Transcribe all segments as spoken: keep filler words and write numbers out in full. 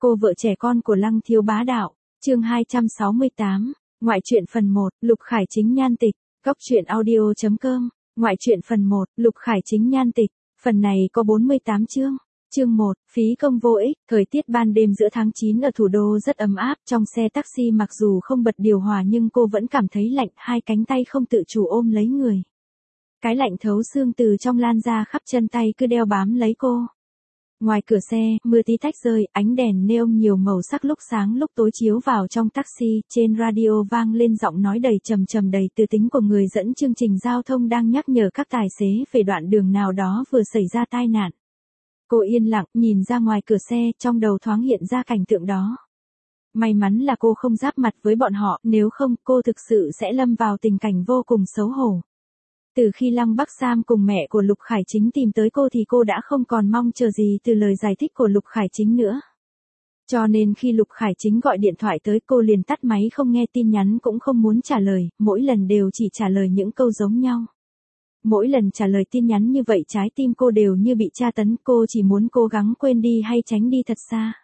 Cô vợ trẻ con của Lăng Thiếu Bá Đạo, chương hai trăm sáu mươi tám, ngoại truyện phần một, Lục Khải Chính nhan tịch, góc truyện audio chấm com, ngoại truyện phần một, Lục Khải Chính nhan tịch, phần này có bốn mươi tám chương. Chương một, phí công vô ích, thời tiết ban đêm giữa tháng chín ở thủ đô rất ấm áp, trong xe taxi mặc dù không bật điều hòa nhưng cô vẫn cảm thấy lạnh, hai cánh tay không tự chủ ôm lấy người. Cái lạnh thấu xương từ trong lan ra khắp chân tay cứ đeo bám lấy cô. Ngoài cửa xe, mưa tí tách rơi, ánh đèn neon nhiều màu sắc lúc sáng lúc tối chiếu vào trong taxi, trên radio vang lên giọng nói đầy trầm trầm đầy tư tính của người dẫn chương trình giao thông đang nhắc nhở các tài xế về đoạn đường nào đó vừa xảy ra tai nạn. Cô yên lặng, nhìn ra ngoài cửa xe, trong đầu thoáng hiện ra cảnh tượng đó. May mắn là cô không giáp mặt với bọn họ, nếu không, cô thực sự sẽ lâm vào tình cảnh vô cùng xấu hổ. Từ khi Lăng Bắc Sam cùng mẹ của Lục Khải Chính tìm tới cô thì cô đã không còn mong chờ gì từ lời giải thích của Lục Khải Chính nữa. Cho nên khi Lục Khải Chính gọi điện thoại tới cô liền tắt máy không nghe tin nhắn cũng không muốn trả lời, mỗi lần đều chỉ trả lời những câu giống nhau. Mỗi lần trả lời tin nhắn như vậy trái tim cô đều như bị tra tấn, cô chỉ muốn cố gắng quên đi hay tránh đi thật xa.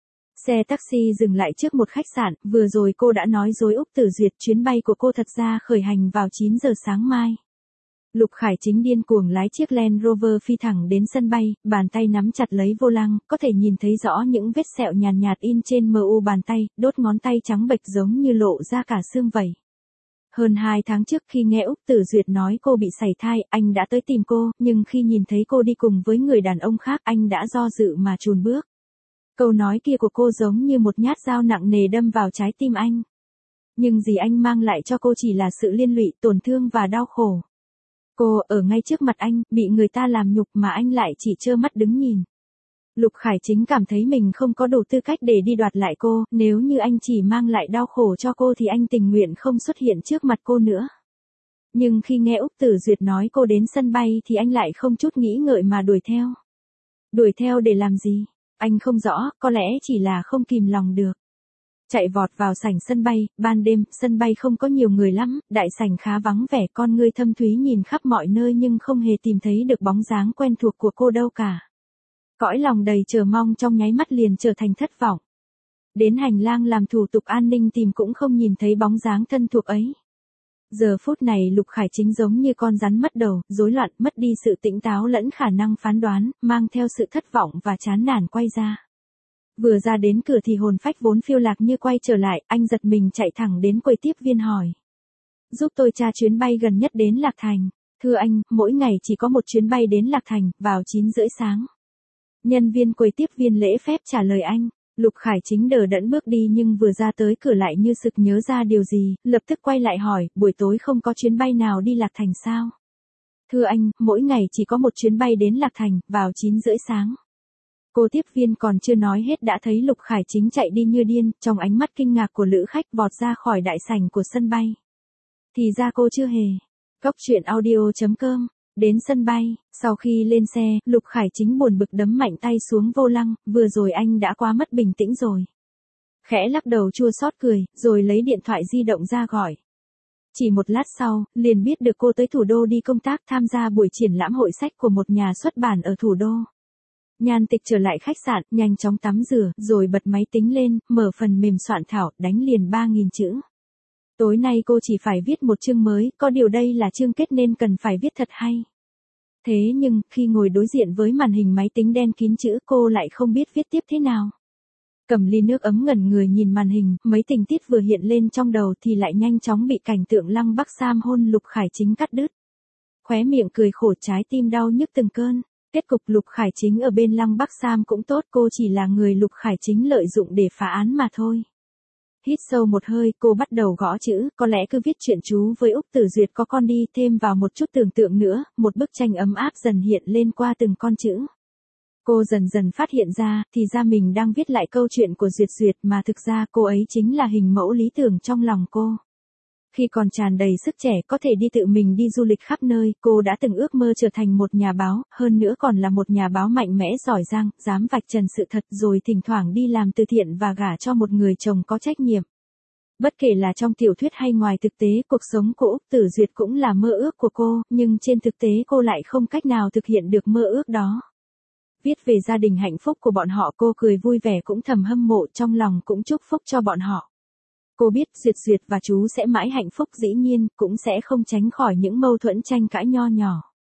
Xe taxi dừng lại trước một khách sạn, vừa rồi cô đã nói dối Úc Tử Duyệt, chuyến bay của cô thật ra khởi hành vào chín giờ sáng mai. Lục Khải Chính điên cuồng lái chiếc Land Rover phi thẳng đến sân bay, bàn tay nắm chặt lấy vô lăng, có thể nhìn thấy rõ những vết sẹo nhàn nhạt, nhạt in trên mu bàn tay, đốt ngón tay trắng bệch giống như lộ ra cả xương vảy. Hơn hai tháng trước khi nghe Úc Tử Duyệt nói cô bị sảy thai, anh đã tới tìm cô, nhưng khi nhìn thấy cô đi cùng với người đàn ông khác anh đã do dự mà chùn bước. Câu nói kia của cô giống như một nhát dao nặng nề đâm vào trái tim anh. Nhưng gì anh mang lại cho cô chỉ là sự liên lụy, tổn thương và đau khổ. Cô, ở ngay trước mặt anh, bị người ta làm nhục mà anh lại chỉ trơ mắt đứng nhìn. Lục Khải Chính cảm thấy mình không có đủ tư cách để đi đoạt lại cô, nếu như anh chỉ mang lại đau khổ cho cô thì anh tình nguyện không xuất hiện trước mặt cô nữa. Nhưng khi nghe Úc Tử Duyệt nói cô đến sân bay thì anh lại không chút nghĩ ngợi mà đuổi theo. Đuổi theo để làm gì? Anh không rõ, có lẽ chỉ là không kìm lòng được. Chạy vọt vào sảnh sân bay, ban đêm, sân bay không có nhiều người lắm, đại sảnh khá vắng vẻ, con ngươi thâm thúy nhìn khắp mọi nơi nhưng không hề tìm thấy được bóng dáng quen thuộc của cô đâu cả. Cõi lòng đầy chờ mong trong nháy mắt liền trở thành thất vọng. Đến hành lang làm thủ tục an ninh tìm cũng không nhìn thấy bóng dáng thân thuộc ấy. Giờ phút này Lục Khải Chính giống như con rắn mất đầu, rối loạn, mất đi sự tỉnh táo lẫn khả năng phán đoán, mang theo sự thất vọng và chán nản quay ra. Vừa ra đến cửa thì hồn phách vốn phiêu lạc như quay trở lại, anh giật mình chạy thẳng đến quầy tiếp viên hỏi. Giúp tôi tra chuyến bay gần nhất đến Lạc Thành. Thưa anh, mỗi ngày chỉ có một chuyến bay đến Lạc Thành, vào chín rưỡi sáng. Nhân viên quầy tiếp viên lễ phép trả lời anh. Lục Khải Chính đờ đẫn bước đi nhưng vừa ra tới cửa lại như sực nhớ ra điều gì, lập tức quay lại hỏi, buổi tối không có chuyến bay nào đi Lạc Thành sao? Thưa anh, mỗi ngày chỉ có một chuyến bay đến Lạc Thành, vào chín rưỡi sáng. Cô tiếp viên còn chưa nói hết đã thấy Lục Khải Chính chạy đi như điên, trong ánh mắt kinh ngạc của lữ khách vọt ra khỏi đại sảnh của sân bay. Thì ra cô chưa hề. Góc truyện audio chấm com. Đến sân bay, sau khi lên xe, Lục Khải Chính buồn bực đấm mạnh tay xuống vô lăng, vừa rồi anh đã quá mất bình tĩnh rồi. Khẽ lắc đầu chua xót cười, rồi lấy điện thoại di động ra gọi. Chỉ một lát sau, liền biết được cô tới thủ đô đi công tác tham gia buổi triển lãm hội sách của một nhà xuất bản ở thủ đô. Nhan Tịch trở lại khách sạn, nhanh chóng tắm rửa, rồi bật máy tính lên, mở phần mềm soạn thảo, đánh liền ba nghìn chữ. Tối nay cô chỉ phải viết một chương mới, có điều đây là chương kết nên cần phải viết thật hay. Thế nhưng, khi ngồi đối diện với màn hình máy tính đen kín chữ cô lại không biết viết tiếp thế nào. Cầm ly nước ấm ngẩn người nhìn màn hình, mấy tình tiết vừa hiện lên trong đầu thì lại nhanh chóng bị cảnh tượng Lăng Bắc Sam hôn Lục Khải Chính cắt đứt. Khóe miệng cười khổ, trái tim đau nhức từng cơn. Kết cục Lục Khải Chính ở bên Lăng Bắc Sam cũng tốt, cô chỉ là người Lục Khải Chính lợi dụng để phá án mà thôi. Hít sâu một hơi, cô bắt đầu gõ chữ, có lẽ cứ viết chuyện chú với Úc Tử Duyệt có con đi, thêm vào một chút tưởng tượng nữa, một bức tranh ấm áp dần hiện lên qua từng con chữ. Cô dần dần phát hiện ra, thì ra mình đang viết lại câu chuyện của Duyệt Duyệt mà thực ra cô ấy chính là hình mẫu lý tưởng trong lòng cô. Khi còn tràn đầy sức trẻ có thể đi tự mình đi du lịch khắp nơi, cô đã từng ước mơ trở thành một nhà báo, hơn nữa còn là một nhà báo mạnh mẽ giỏi giang, dám vạch trần sự thật rồi thỉnh thoảng đi làm từ thiện và gả cho một người chồng có trách nhiệm. Bất kể là trong tiểu thuyết hay ngoài thực tế, cuộc sống của Úc Tử Duyệt cũng là mơ ước của cô, nhưng trên thực tế cô lại không cách nào thực hiện được mơ ước đó. Viết về gia đình hạnh phúc của bọn họ, cô cười vui vẻ cũng thầm hâm mộ, trong lòng cũng chúc phúc cho bọn họ. Cô biết Duyệt Duyệt và chú sẽ mãi hạnh phúc, dĩ nhiên, cũng sẽ không tránh khỏi những mâu thuẫn tranh cãi nho nhỏ.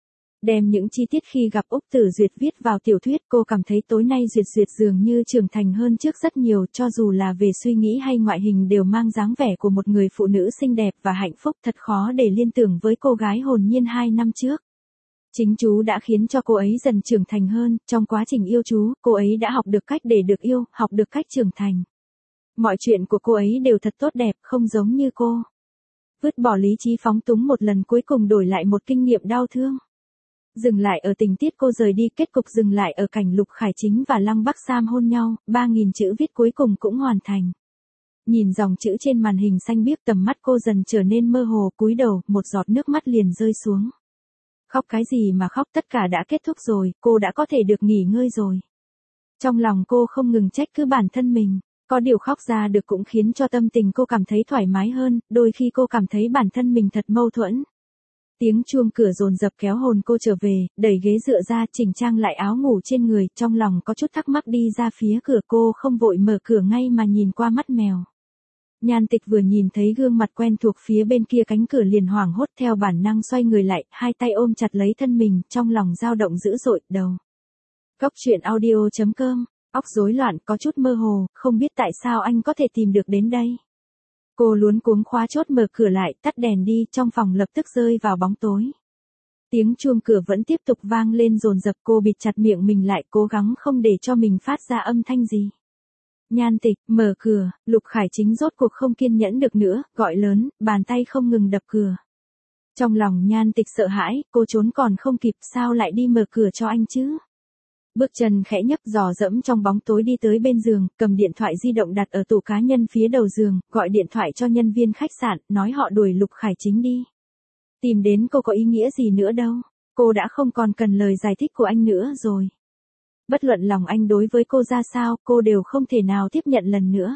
Đem những chi tiết khi gặp Úc Tử Duyệt viết vào tiểu thuyết, cô cảm thấy tối nay Duyệt Duyệt dường như trưởng thành hơn trước rất nhiều, cho dù là về suy nghĩ hay ngoại hình đều mang dáng vẻ của một người phụ nữ xinh đẹp và hạnh phúc, thật khó để liên tưởng với cô gái hồn nhiên hai năm trước. Chính chú đã khiến cho cô ấy dần trưởng thành hơn, trong quá trình yêu chú, cô ấy đã học được cách để được yêu, học được cách trưởng thành. Mọi chuyện của cô ấy đều thật tốt đẹp, không giống như cô. Vứt bỏ lý trí phóng túng một lần, cuối cùng đổi lại một kinh nghiệm đau thương. Dừng lại ở tình tiết cô rời đi, kết cục dừng lại ở cảnh Lục Khải Chính và Lăng Bắc Sam hôn nhau, ba nghìn chữ viết cuối cùng cũng hoàn thành. Nhìn dòng chữ trên màn hình xanh biếc, tầm mắt cô dần trở nên mơ hồ, cúi đầu, một giọt nước mắt liền rơi xuống. Khóc cái gì mà khóc, tất cả đã kết thúc rồi, cô đã có thể được nghỉ ngơi rồi. Trong lòng cô không ngừng trách cứ bản thân mình, có điều khóc ra được cũng khiến cho tâm tình cô cảm thấy thoải mái hơn, đôi khi cô cảm thấy bản thân mình thật mâu thuẫn. Tiếng chuông cửa dồn dập kéo hồn cô trở về, đẩy ghế dựa ra, chỉnh trang lại áo ngủ trên người, trong lòng có chút thắc mắc đi ra phía cửa, cô không vội mở cửa ngay mà nhìn qua mắt mèo. Nhan Tịch vừa nhìn thấy gương mặt quen thuộc phía bên kia cánh cửa liền hoảng hốt, theo bản năng xoay người lại, hai tay ôm chặt lấy thân mình, trong lòng dao động dữ dội, đầu. Cốc truyện audio chấm com, óc rối loạn, có chút mơ hồ, không biết tại sao anh có thể tìm được đến đây. Cô luống cuống khóa chốt, mở cửa lại, tắt đèn đi, trong phòng lập tức rơi vào bóng tối. Tiếng chuông cửa vẫn tiếp tục vang lên dồn dập, cô bịt chặt miệng mình lại, cố gắng không để cho mình phát ra âm thanh gì. Nhan Tịch, mở cửa. Lục Khải Chính rốt cuộc không kiên nhẫn được nữa, gọi lớn, bàn tay không ngừng đập cửa. Trong lòng Nhan Tịch sợ hãi, cô trốn còn không kịp, sao lại đi mở cửa cho anh chứ? Bước chân khẽ nhấc, dò dẫm trong bóng tối đi tới bên giường, cầm điện thoại di động đặt ở tủ cá nhân phía đầu giường, gọi điện thoại cho nhân viên khách sạn, nói họ đuổi Lục Khải Chính đi. Tìm đến cô có ý nghĩa gì nữa đâu, cô đã không còn cần lời giải thích của anh nữa rồi. Bất luận lòng anh đối với cô ra sao, cô đều không thể nào tiếp nhận lần nữa.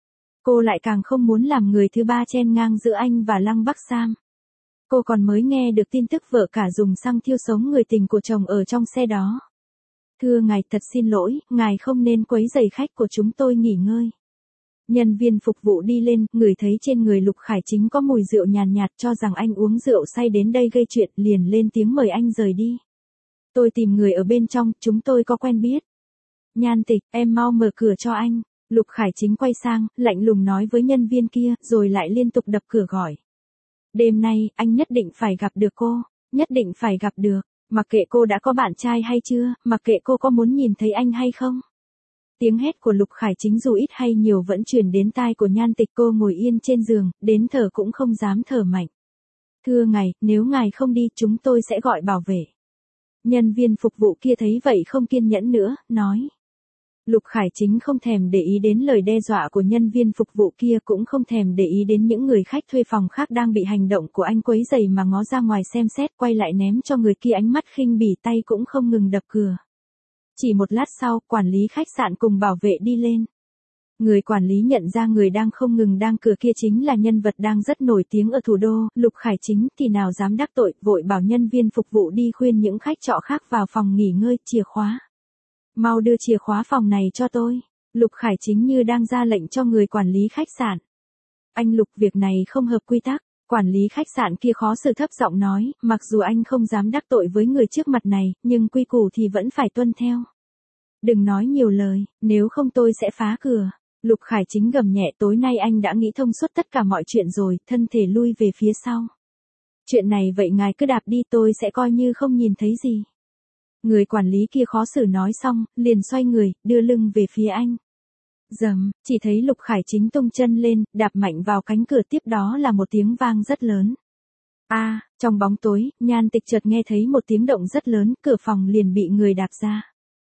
Cô lại càng không muốn làm người thứ ba chen ngang giữa anh và Lăng Bắc Sam. Cô còn mới nghe được tin tức vợ cả dùng xăng thiêu sống người tình của chồng ở trong xe đó. Thưa ngài, thật xin lỗi, ngài không nên quấy rầy khách của chúng tôi nghỉ ngơi. Nhân viên phục vụ đi lên, ngửi thấy trên người Lục Khải Chính có mùi rượu nhàn nhạt, cho rằng anh uống rượu say đến đây gây chuyện, liền lên tiếng mời anh rời đi. Tôi tìm người ở bên trong, chúng tôi có quen biết. Nhan Tịch, em mau mở cửa cho anh. Lục Khải Chính quay sang, lạnh lùng nói với nhân viên kia, rồi lại liên tục đập cửa gọi. Đêm nay, anh nhất định phải gặp được cô, nhất định phải gặp được, mặc kệ cô đã có bạn trai hay chưa, mặc kệ cô có muốn nhìn thấy anh hay không. Tiếng hét của Lục Khải Chính dù ít hay nhiều vẫn truyền đến tai của Nhan Tịch, cô ngồi yên trên giường, đến thở cũng không dám thở mạnh. Thưa ngài, nếu ngài không đi, chúng tôi sẽ gọi bảo vệ. Nhân viên phục vụ kia thấy vậy không kiên nhẫn nữa, nói. Lục Khải Chính không thèm để ý đến lời đe dọa của nhân viên phục vụ kia, cũng không thèm để ý đến những người khách thuê phòng khác đang bị hành động của anh quấy rầy mà ngó ra ngoài xem xét, quay lại ném cho người kia ánh mắt khinh bỉ, tay cũng không ngừng đập cửa. Chỉ một lát sau, quản lý khách sạn cùng bảo vệ đi lên. Người quản lý nhận ra người đang không ngừng đang cửa kia chính là nhân vật đang rất nổi tiếng ở thủ đô, Lục Khải Chính, thì nào dám đắc tội, vội bảo nhân viên phục vụ đi khuyên những khách trọ khác vào phòng nghỉ ngơi, chìa khóa. Mau đưa chìa khóa phòng này cho tôi. Lục Khải Chính như đang ra lệnh cho người quản lý khách sạn. Anh Lục, việc này không hợp quy tắc. Quản lý khách sạn kia khó xử thấp giọng nói, mặc dù anh không dám đắc tội với người trước mặt này, nhưng quy củ thì vẫn phải tuân theo. Đừng nói nhiều lời, nếu không tôi sẽ phá cửa. Lục Khải Chính gầm nhẹ, tối nay anh đã nghĩ thông suốt tất cả mọi chuyện rồi, thân thể lui về phía sau. Chuyện này vậy ngài cứ đạp đi, tôi sẽ coi như không nhìn thấy gì. Người quản lý kia khó xử nói xong, liền xoay người, đưa lưng về phía anh. Dầm, chỉ thấy Lục Khải Chính tung chân lên, đạp mạnh vào cánh cửa, tiếp đó là một tiếng vang rất lớn. A, à, trong bóng tối, Nhan Tịch chợt nghe thấy một tiếng động rất lớn, cửa phòng liền bị người đạp ra.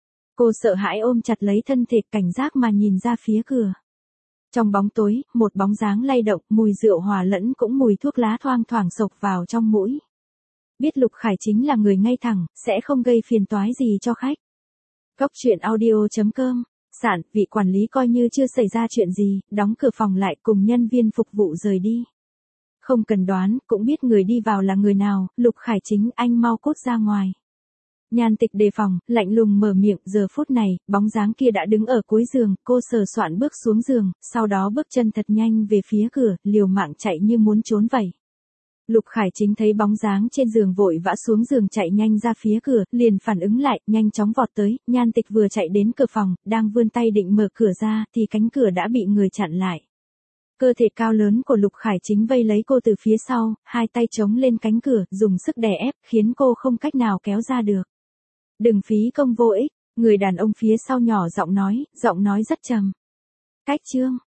Cô sợ hãi ôm chặt lấy thân thể, cảnh giác mà nhìn ra phía cửa. Trong bóng tối, một bóng dáng lay động, mùi rượu hòa lẫn cũng mùi thuốc lá thoang thoảng xộc vào trong mũi. Biết Lục Khải Chính là người ngay thẳng, sẽ không gây phiền toái gì cho khách. Cốc truyện audio chấm com, sạn, vị quản lý coi như chưa xảy ra chuyện gì, đóng cửa phòng lại cùng nhân viên phục vụ rời đi. Không cần đoán, cũng biết người đi vào là người nào, Lục Khải Chính, anh mau cút ra ngoài. Nhan Tịch đề phòng, lạnh lùng mở miệng, giờ phút này, bóng dáng kia đã đứng ở cuối giường, cô sờ soạn bước xuống giường, sau đó bước chân thật nhanh về phía cửa, liều mạng chạy như muốn trốn vậy. Lục Khải Chính thấy bóng dáng trên giường vội vã xuống giường chạy nhanh ra phía cửa, liền phản ứng lại, nhanh chóng vọt tới, Nhan Tịch vừa chạy đến cửa phòng, đang vươn tay định mở cửa ra, thì cánh cửa đã bị người chặn lại. Cơ thể cao lớn của Lục Khải Chính vây lấy cô từ phía sau, hai tay chống lên cánh cửa, dùng sức đè ép, khiến cô không cách nào kéo ra được. Đừng phí công vô ích, người đàn ông phía sau nhỏ giọng nói, giọng nói rất trầm. Cách chương